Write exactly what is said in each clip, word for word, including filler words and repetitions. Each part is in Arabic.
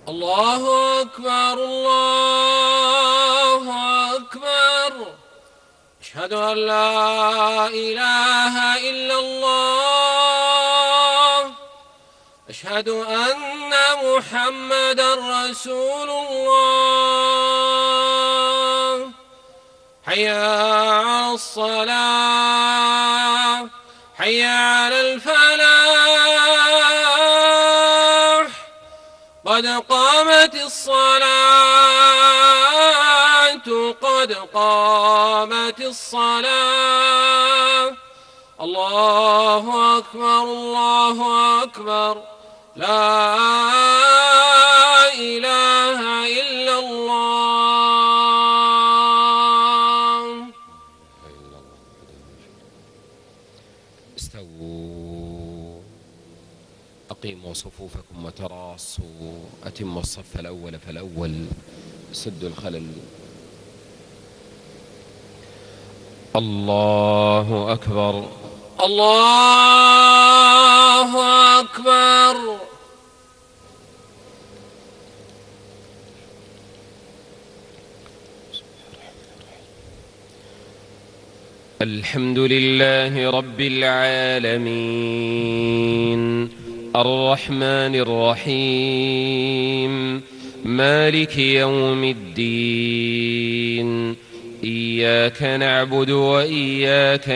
الله أكبر الله أكبر. أشهد أن لا إله إلا الله. أشهد أن محمدا رسول الله. حي على الصلاة حي على الفلاح. قد قامت الصلاة قد قامت الصلاة. الله أكبر الله أكبر. لا إله إلا الله. استووا، أقيموا صفوفكم وتراصوا، أتموا الصف الأول فالأول، سدوا الخلل. الله أكبر الله أكبر. الحمد لله رب العالمين، الرحمن الرحيم، مالك يوم الدين. إياك نعبد وإياك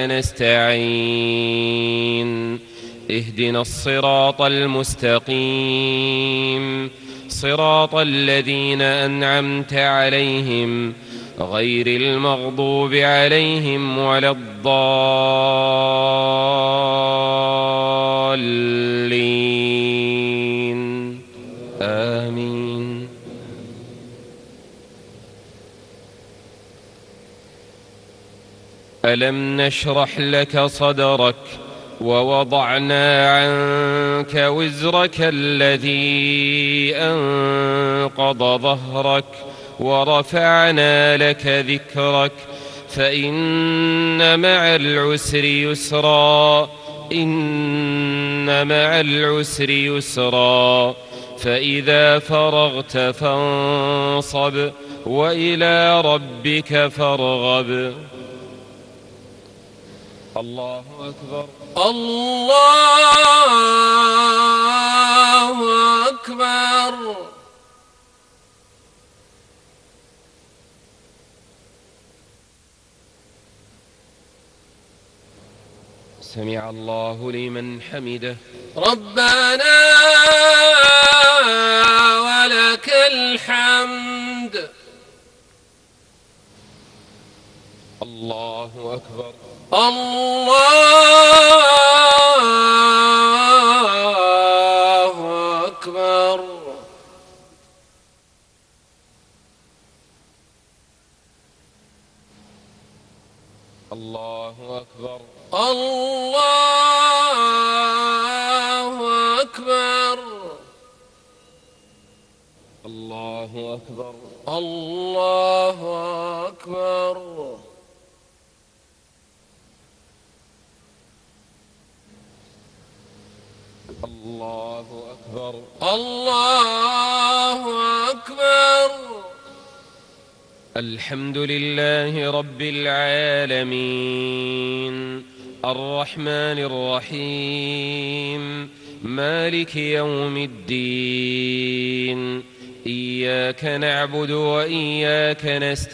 نستعين. اهدنا الصراط المستقيم، صراط الذين أنعمت عليهم غير المغضوب عليهم ولا الضالين. آمين. ألم نشرح لك صدرك ووضعنا عنك وزرك الذي أنقض ظهرك ورفعنا لك ذكرك، فإن مع العسر يسرا إن مع العسر يسرا. فإذا فرغت فانصب وإلى ربك فارغب. الله أكبر الله أكبر. سمع الله لمن حمده. ربنا ولك الحمد. الله أكبر الله أكبر. الله أكبر الله أكبر. الله أكبر الله أكبر. الله أكبر الله أكبر. الحمد لله رب العالمين، الرحمن الرحيم، مالك يوم الدين. إياك نعبد وإياك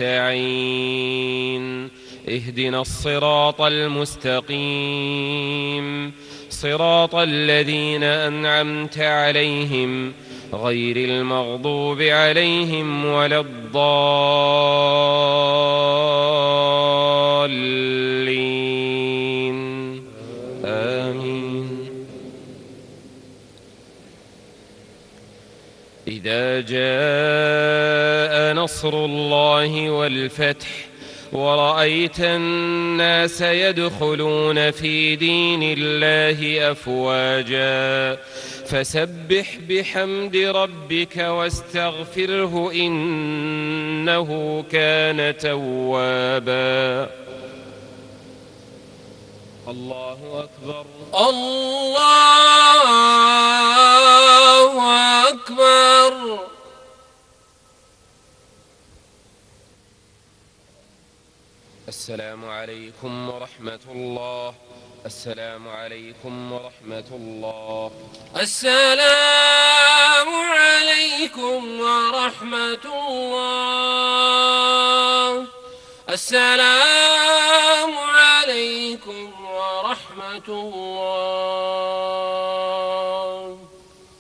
نستعين. اهدنا الصراط المستقيم، صراط الذين أنعمت عليهم غير المغضوب عليهم ولا الضالين. آمين. إذا جاء نصر الله والفتح ورأيت الناس يدخلون في دين الله أفواجا فسبح بحمد ربك واستغفره إنه كان توابا. الله أكبر الله أكبر. السلام عليكم ورحمة الله. السلام عليكم ورحمة الله. السلام عليكم ورحمة الله. السلام عليكم ورحمة الله.